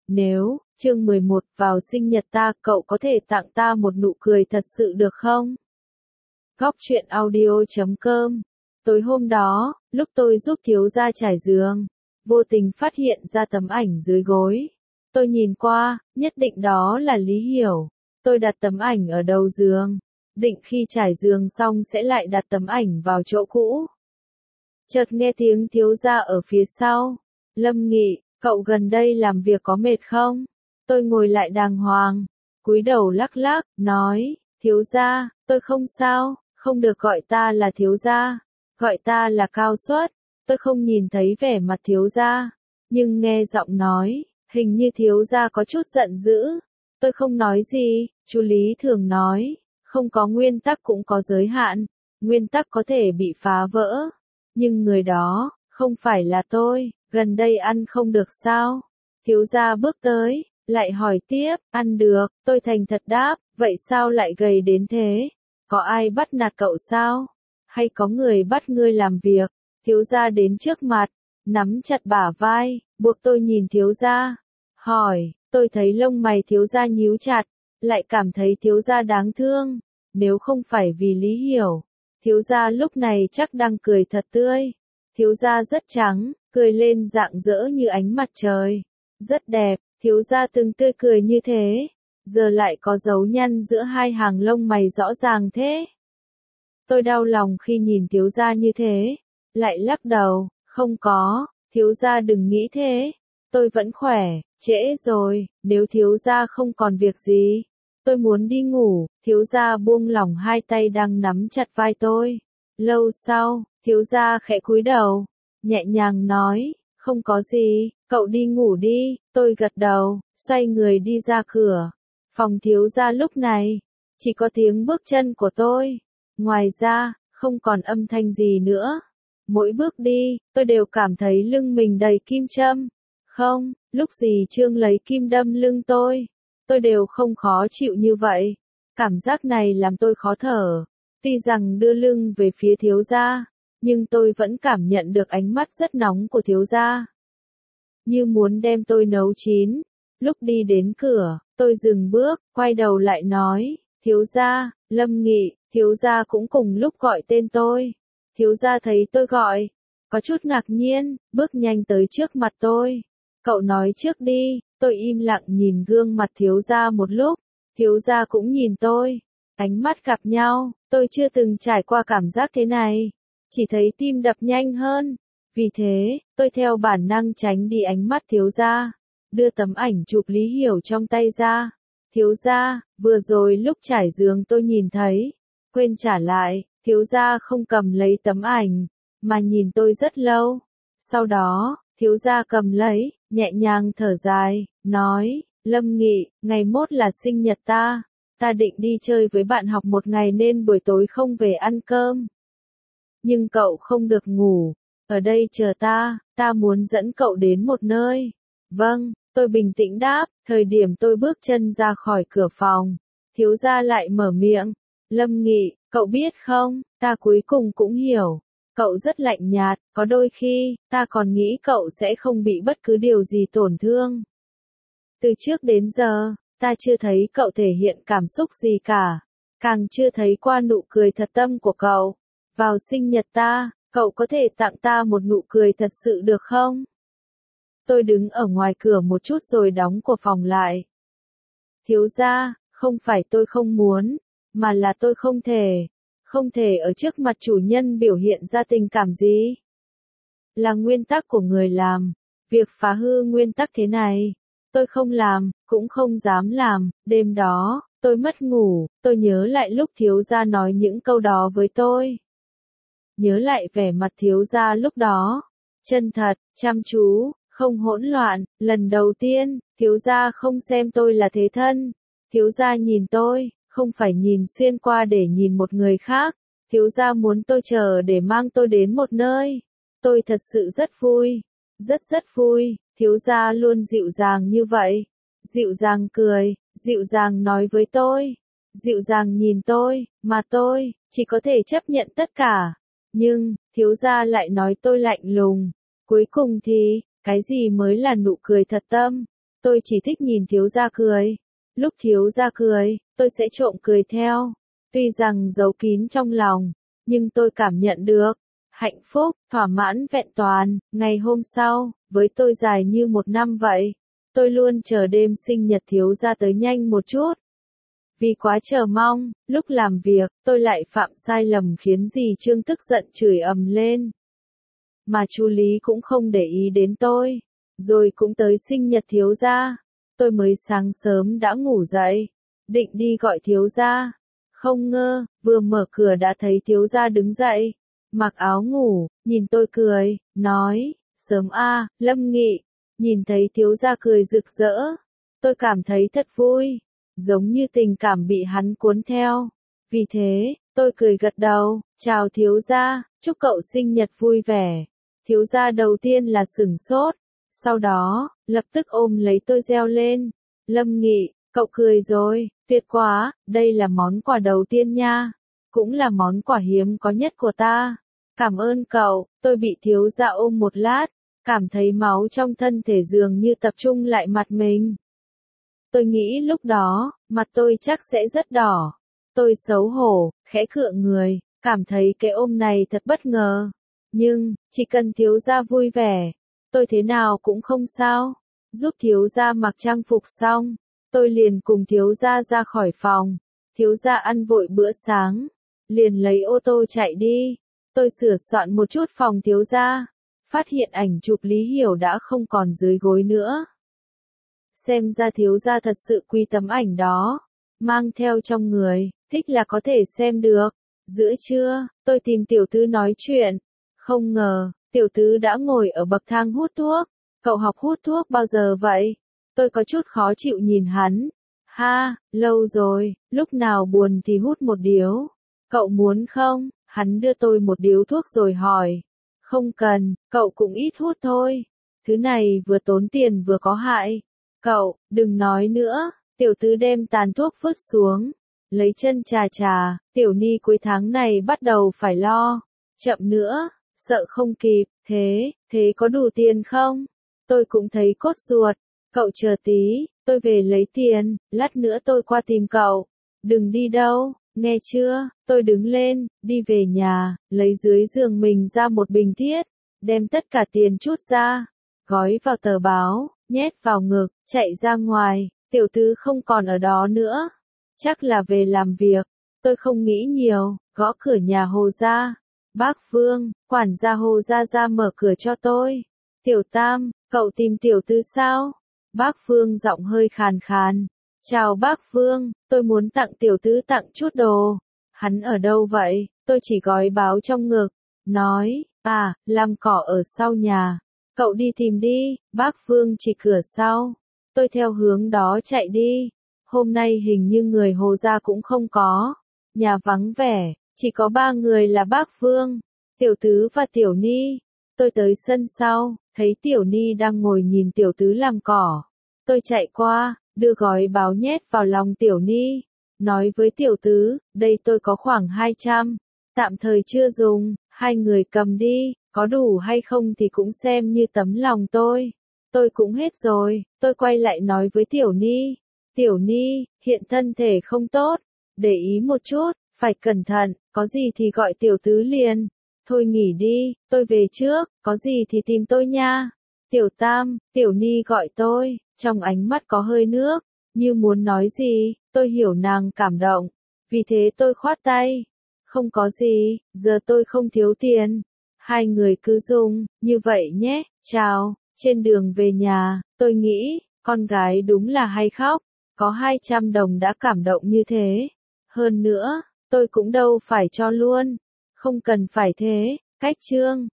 Nếu, chương 11, vào sinh nhật ta, cậu có thể tặng ta một nụ cười thật sự được không? Góc truyện audio.com. Tối hôm đó, lúc tôi giúp thiếu gia trải giường, vô tình phát hiện ra tấm ảnh dưới gối. Tôi nhìn qua, nhất định đó là Lý Hiểu. Tôi đặt tấm ảnh ở đầu giường, định khi trải giường xong sẽ lại đặt tấm ảnh vào chỗ cũ. Chợt nghe tiếng thiếu gia ở phía sau. Lâm Nghị, cậu gần đây làm việc có mệt không? Tôi ngồi lại đàng hoàng, cúi đầu lắc lắc, nói, thiếu gia, tôi không sao, không được gọi ta là thiếu gia, gọi ta là Cao Suất. Tôi không nhìn thấy vẻ mặt thiếu gia, nhưng nghe giọng nói, hình như thiếu gia có chút giận dữ. Tôi không nói gì, chú Lý thường nói, không có nguyên tắc cũng có giới hạn, nguyên tắc có thể bị phá vỡ, nhưng người đó, không phải là tôi, gần đây ăn không được sao? Thiếu gia bước tới, lại hỏi tiếp, ăn được, tôi thành thật đáp, vậy sao lại gầy đến thế? Có ai bắt nạt cậu sao? Hay có người bắt ngươi làm việc? Thiếu gia đến trước mặt, nắm chặt bả vai, buộc tôi nhìn thiếu gia, hỏi, tôi thấy lông mày thiếu gia nhíu chặt, lại cảm thấy thiếu gia đáng thương, nếu không phải vì Lý Hiểu, thiếu gia lúc này chắc đang cười thật tươi. Thiếu gia rất trắng, cười lên rạng rỡ như ánh mặt trời, rất đẹp, thiếu gia từng tươi cười như thế, giờ lại có dấu nhăn giữa hai hàng lông mày rõ ràng thế. Tôi đau lòng khi nhìn thiếu gia như thế, lại lắc đầu, không có, thiếu gia đừng nghĩ thế, tôi vẫn khỏe, trễ rồi, nếu thiếu gia không còn việc gì, tôi muốn đi ngủ. Thiếu gia buông lỏng hai tay đang nắm chặt vai tôi. Lâu sau, thiếu gia khẽ cúi đầu, nhẹ nhàng nói, không có gì, cậu đi ngủ đi. Tôi gật đầu, xoay người đi ra cửa. Phòng thiếu gia lúc này, chỉ có tiếng bước chân của tôi. Ngoài ra, không còn âm thanh gì nữa. Mỗi bước đi, tôi đều cảm thấy lưng mình đầy kim châm. Không, lúc gì Trương lấy kim đâm lưng tôi đều không khó chịu như vậy. Cảm giác này làm tôi khó thở. Tuy rằng đưa lưng về phía thiếu gia, nhưng tôi vẫn cảm nhận được ánh mắt rất nóng của thiếu gia, như muốn đem tôi nấu chín. Lúc đi đến cửa, tôi dừng bước, quay đầu lại nói, thiếu gia, Lâm Nghị. Thiếu gia cũng cùng lúc gọi tên tôi. Thiếu gia thấy tôi gọi, có chút ngạc nhiên, bước nhanh tới trước mặt tôi. Cậu nói trước đi. Tôi im lặng nhìn gương mặt thiếu gia một lúc, thiếu gia cũng nhìn tôi, ánh mắt gặp nhau, tôi chưa từng trải qua cảm giác thế này, chỉ thấy tim đập nhanh hơn. Vì thế, tôi theo bản năng tránh đi ánh mắt thiếu gia, đưa tấm ảnh chụp Lý Hiểu trong tay ra. Thiếu gia, vừa rồi lúc trải giường tôi nhìn thấy, quên trả lại. Thiếu gia không cầm lấy tấm ảnh, mà nhìn tôi rất lâu. Sau đó, thiếu gia cầm lấy, nhẹ nhàng thở dài, nói, Lâm Nghị, ngày mốt là sinh nhật ta định đi chơi với bạn học một ngày nên buổi tối không về ăn cơm. Nhưng cậu không được ngủ, ở đây chờ ta muốn dẫn cậu đến một nơi. Vâng, tôi bình tĩnh đáp. Thời điểm tôi bước chân ra khỏi cửa phòng, thiếu gia lại mở miệng, Lâm Nghị, cậu biết không, ta cuối cùng cũng hiểu. Cậu rất lạnh nhạt, có đôi khi, ta còn nghĩ cậu sẽ không bị bất cứ điều gì tổn thương. Từ trước đến giờ, ta chưa thấy cậu thể hiện cảm xúc gì cả, càng chưa thấy qua nụ cười thật tâm của cậu. Vào sinh nhật ta, cậu có thể tặng ta một nụ cười thật sự được không? Tôi đứng ở ngoài cửa một chút rồi đóng cửa phòng lại. Thiếu gia, không phải tôi không muốn, mà là tôi không thể ở trước mặt chủ nhân biểu hiện ra tình cảm gì. Là nguyên tắc của người làm, việc phá hư nguyên tắc thế này, tôi không làm, cũng không dám làm. Đêm đó, tôi mất ngủ, tôi nhớ lại lúc thiếu gia nói những câu đó với tôi. Nhớ lại vẻ mặt thiếu gia lúc đó, chân thật, chăm chú, không hỗn loạn. Lần đầu tiên, thiếu gia không xem tôi là thế thân. Thiếu gia nhìn tôi, không phải nhìn xuyên qua để nhìn một người khác. Thiếu gia muốn tôi chờ để mang tôi đến một nơi. Tôi thật sự rất vui, rất vui. Thiếu gia luôn dịu dàng như vậy. Dịu dàng cười, dịu dàng nói với tôi, dịu dàng nhìn tôi, mà tôi chỉ có thể chấp nhận tất cả. Nhưng, thiếu gia lại nói tôi lạnh lùng. Cuối cùng thì, cái gì mới là nụ cười thật tâm? Tôi chỉ thích nhìn thiếu gia cười. Lúc thiếu gia cười, tôi sẽ trộm cười theo. Tuy rằng giấu kín trong lòng, nhưng tôi cảm nhận được. Hạnh phúc, thỏa mãn vẹn toàn. Ngày hôm sau, với tôi dài như một năm vậy. Tôi luôn chờ đêm sinh nhật thiếu gia tới nhanh một chút. Vì quá chờ mong, lúc làm việc, tôi lại phạm sai lầm khiến dì Trương tức giận chửi ầm lên. Mà chú Lý cũng không để ý đến tôi. Rồi cũng tới sinh nhật thiếu gia. Tôi mới sáng sớm đã ngủ dậy, định đi gọi thiếu gia. Không ngờ, vừa mở cửa đã thấy thiếu gia đứng dậy, mặc áo ngủ, nhìn tôi cười, nói, sớm a, Lâm Nghị. Nhìn thấy thiếu gia cười rực rỡ, tôi cảm thấy thật vui, giống như tình cảm bị hắn cuốn theo. Vì thế, tôi cười gật đầu, chào thiếu gia, chúc cậu sinh nhật vui vẻ. Thiếu gia đầu tiên là sửng sốt, sau đó, lập tức ôm lấy tôi reo lên. Lâm Nghị, cậu cười rồi, tuyệt quá, đây là món quà đầu tiên nha. Cũng là món quà hiếm có nhất của ta. Cảm ơn cậu, tôi bị thiếu gia ôm một lát, cảm thấy máu trong thân thể dường như tập trung lại mặt mình. Tôi nghĩ lúc đó, mặt tôi chắc sẽ rất đỏ. Tôi xấu hổ, khẽ khựng người, cảm thấy cái ôm này thật bất ngờ. Nhưng, chỉ cần thiếu gia vui vẻ, tôi thế nào cũng không sao. Giúp thiếu gia mặc trang phục xong, tôi liền cùng thiếu gia ra khỏi phòng. Thiếu gia ăn vội bữa sáng, liền lấy ô tô chạy đi. Tôi sửa soạn một chút phòng thiếu gia, phát hiện ảnh chụp Lý Hiểu đã không còn dưới gối nữa. Xem ra thiếu gia thật sự quý tấm ảnh đó, mang theo trong người, thích là có thể xem được. Giữa trưa, tôi tìm tiểu tứ nói chuyện, không ngờ, tiểu tứ đã ngồi ở bậc thang hút thuốc. Cậu học hút thuốc bao giờ vậy? Tôi có chút khó chịu nhìn hắn. Ha, lâu rồi, lúc nào buồn thì hút một điếu. Cậu muốn không? Hắn đưa tôi một điếu thuốc rồi hỏi. Không cần, cậu cũng ít hút thôi. Thứ này vừa tốn tiền vừa có hại. Cậu, đừng nói nữa. Tiểu tứ đem tàn thuốc vứt xuống. Lấy chân chà chà, tiểu ni cuối tháng này bắt đầu phải lo. Chậm nữa, sợ không kịp. Thế có đủ tiền không? Tôi cũng thấy cốt ruột. Cậu chờ tí, tôi về lấy tiền, lát nữa tôi qua tìm cậu. Đừng đi đâu, nghe chưa? Tôi đứng lên, đi về nhà, lấy dưới giường mình ra một bình thiết, đem tất cả tiền trút ra, gói vào tờ báo, nhét vào ngực, chạy ra ngoài. Tiểu tứ không còn ở đó nữa. Chắc là về làm việc. Tôi không nghĩ nhiều, gõ cửa nhà Hồ gia. Bác Vương, quản gia Hồ gia ra mở cửa cho tôi. Tiểu Tam, cậu tìm tiểu tứ sao? Bác Vương giọng hơi khàn khàn. Chào bác Vương, tôi muốn tặng tiểu tứ tặng chút đồ. Hắn ở đâu vậy? Tôi chỉ gói báo trong ngực. Nói, làm cỏ ở sau nhà. Cậu đi tìm đi. Bác Vương chỉ cửa sau. Tôi theo hướng đó chạy đi. Hôm nay hình như người Hồ gia cũng không có. Nhà vắng vẻ, chỉ có 3 người là bác Vương, tiểu tứ và tiểu ni. Tôi tới sân sau, thấy tiểu ni đang ngồi nhìn tiểu tứ làm cỏ. Tôi chạy qua, đưa gói báo nhét vào lòng tiểu ni. Nói với tiểu tứ, đây tôi có khoảng 200. Tạm thời chưa dùng, hai người cầm đi, có đủ hay không thì cũng xem như tấm lòng tôi. Tôi cũng hết rồi, tôi quay lại nói với tiểu ni. Tiểu ni, hiện thân thể không tốt, để ý một chút, phải cẩn thận, có gì thì gọi tiểu tứ liền. Thôi nghỉ đi, tôi về trước, có gì thì tìm tôi nha. Tiểu Tam, tiểu ni gọi tôi, trong ánh mắt có hơi nước, như muốn nói gì, tôi hiểu nàng cảm động. Vì thế tôi khoát tay. Không có gì, giờ tôi không thiếu tiền. Hai người cứ dùng, như vậy nhé, chào. Trên đường về nhà, tôi nghĩ, con gái đúng là hay khóc. Có 200 đồng đã cảm động như thế. Hơn nữa, tôi cũng đâu phải cho luôn. Không cần phải thế, cách chương.